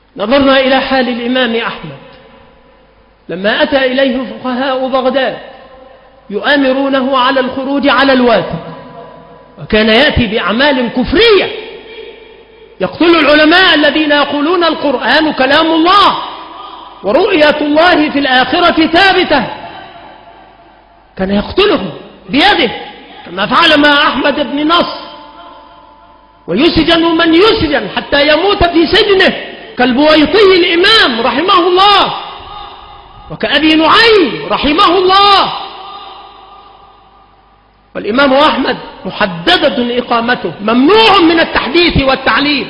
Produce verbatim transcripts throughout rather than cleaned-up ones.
نظرنا إلى حال الإمام أحمد لما أتى إليه فقهاء بغداد يؤامرونه على الخروج على الواثق، وكان يأتي بأعمال كفرية، يقتل العلماء الذين يقولون القرآن كلام الله ورؤية الله في الآخرة ثابتة، كان يقتلهم بيده كما فعل مع أحمد بن نصر، ويسجن من يسجن حتى يموت في سجنه كالبويطي الإمام رحمه الله وكأبي نعيم رحمه الله. والإمام أحمد محددة إقامته، ممنوع من التحديث والتعليم،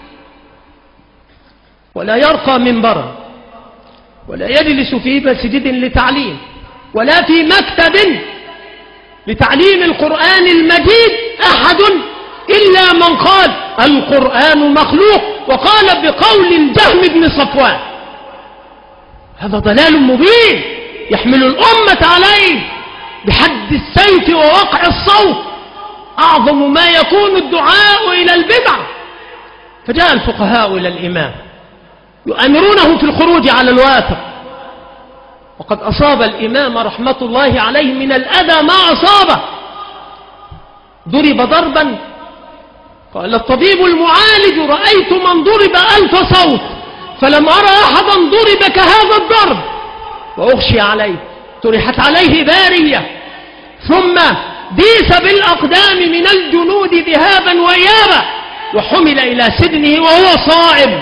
ولا يرقى منبرا ولا يجلس في مسجد لتعليم ولا في مكتب لتعليم القرآن المجيد أحد إلا من قال القرآن مخلوق وقال بقول الجهم بن صفوان. هذا ضلال مبين يحمل الأمة عليه بحد السيف ووقع الصوت، أعظم ما يكون الدعاء إلى البدع. فجاء الفقهاء إلى الإمام يؤمرونه في الخروج على الواثق، وقد أصاب الإمام رحمة الله عليه من الأذى ما أصابه، ضرب ضربا قال الطبيب المعالج رأيت من ضرب ألف صوت فلم أرى أحدا ضرب كهذا الضرب، وأغشي عليه، طرحت عليه بارية ثم ديس بالأقدام من الجنود ذهابا وإيابا وحمل إلى سجنه وهو صائم،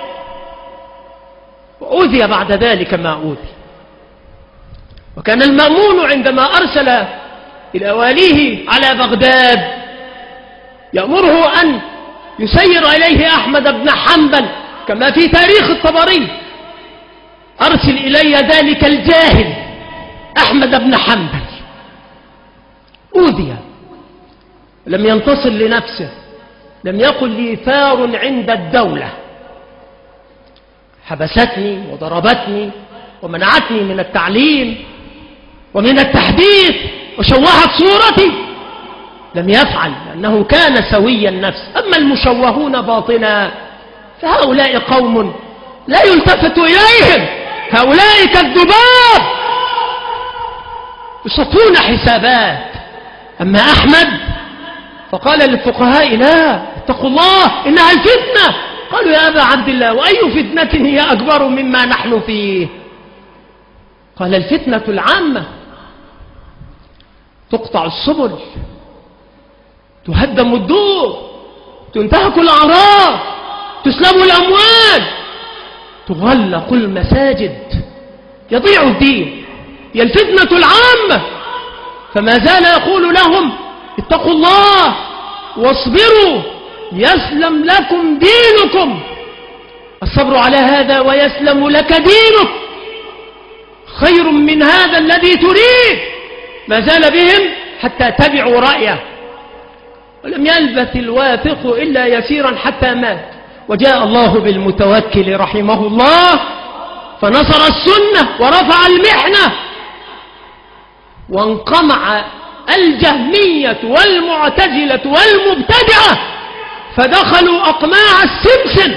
وأوذي بعد ذلك ما أوذي. وكان المأمون عندما أرسل إلى واليه على بغداد يأمره أن يسير إليه أحمد بن حنبل كما في تاريخ الطبري، أرسل إلي ذلك الجاهل أحمد بن حنبل. أوذي لم ينتصر لنفسه، لم يقل لي ثار عند الدولة، حبستني وضربتني ومنعتني من التعليم ومن التحديث وشوهت صورتي، لم يفعل لأنه كان سوي النفس. أما المشوهون باطنا فهؤلاء قوم لا يلتفت إليهم، هؤلاء كالذباب يصفون حسابات. أما أحمد فقال للفقهاء لا اتقوا الله إنها الفتنة. قالوا يا أبا عبد الله وأي فتنة هي أكبر مما نحن فيه؟ قال الفتنة العامة، تقطع السبل، تهدم الدور، تنتهك الأعراض، تسلب الأموال، تغلق المساجد، يضيع الدين، هي الفتنة العامة. فما زال يقول لهم اتقوا الله واصبروا يسلم لكم دينكم، الصبر على هذا ويسلم لك دينك خير من هذا الذي تريد. ما زال بهم حتى تبعوا رأيه، ولم يلبث الواثق إلا يسيرا حتى مات. وجاء الله بالمتوكل رحمه الله فنصر السنة ورفع المحنة، وانقمع الجهمية والمعتزلة والمبتدعة فدخلوا أقماع السمسم،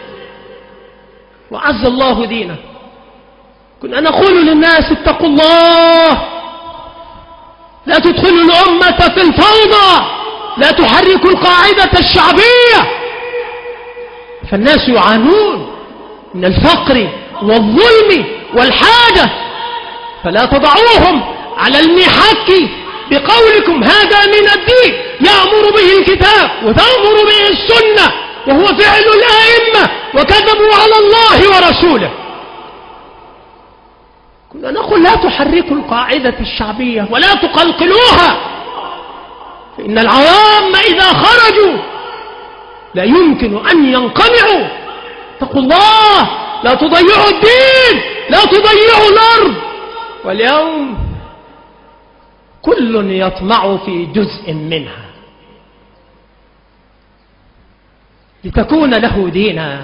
وعز الله دينه. كنا نقول للناس اتقوا الله، لا تدخلوا الأمة في الفوضى، لا تحركوا القاعدة الشعبية، فالناس يعانون من الفقر والظلم والحاجة، فلا تضعوهم على المحك بقولكم هذا من الدين يأمر به الكتاب وتأمر به السنة وهو فعل الآئمة وكذبوا على الله ورسوله. كنا نقول لا تحركوا القاعدة الشعبية ولا تقلقلوها، فإن العوام إذا خرجوا لا يمكن أن ينقمعوا. اتقوا الله، لا تضيعوا الدين، لا تضيعوا الأرض. واليوم كل يطمع في جزء منها لتكون له دينا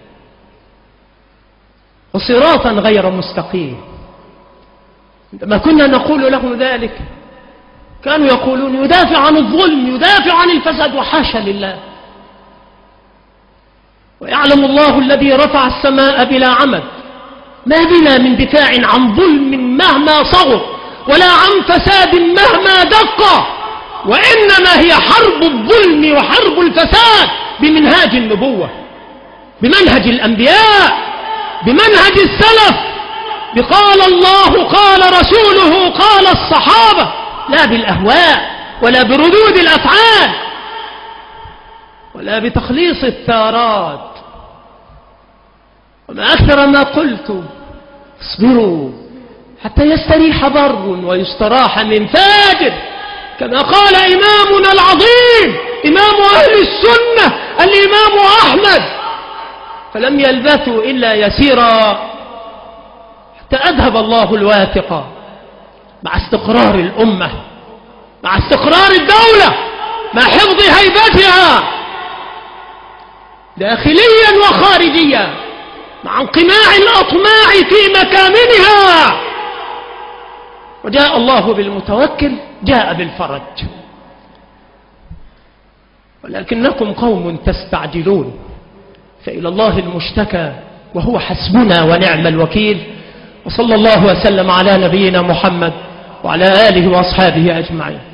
وصراطا غير مستقيم. عندما كنا نقول له ذلك كانوا يقولون يدافع عن الظلم، يدافع عن الفساد، وحاشا لله. ويعلم الله الذي رفع السماء بلا عمد ما بنا من دفاع عن ظلم مهما صغر ولا عن فساد مهما دق، وإنما هي حرب الظلم وحرب الفساد بمنهاج النبوة، بمنهج الأنبياء، بمنهج السلف، بقال الله قال رسوله قال الصحابة، لا بالأهواء ولا بردود الأفعال ولا بتخليص الثارات. وما أكثر ما قلت اصبروا حتى يستريح بر ويستراح من فاجر، كما قال إمامنا العظيم إمام أهل السنة الإمام أحمد، فلم يلبثوا إلا يسيرا حتى أذهب الله الواثق مع استقرار الأمة، مع استقرار الدولة، مع حفظ هيبتها داخليا وخارجيا، مع انقماع الأطماع في مكامنها. وجاء الله بالمتوكل، جاء بالفرج، ولكنكم قوم تستعجلون، فإلى الله المشتكى وهو حسبنا ونعم الوكيل. وصلى الله وسلم على نبينا محمد وعلى آله وأصحابه أجمعين.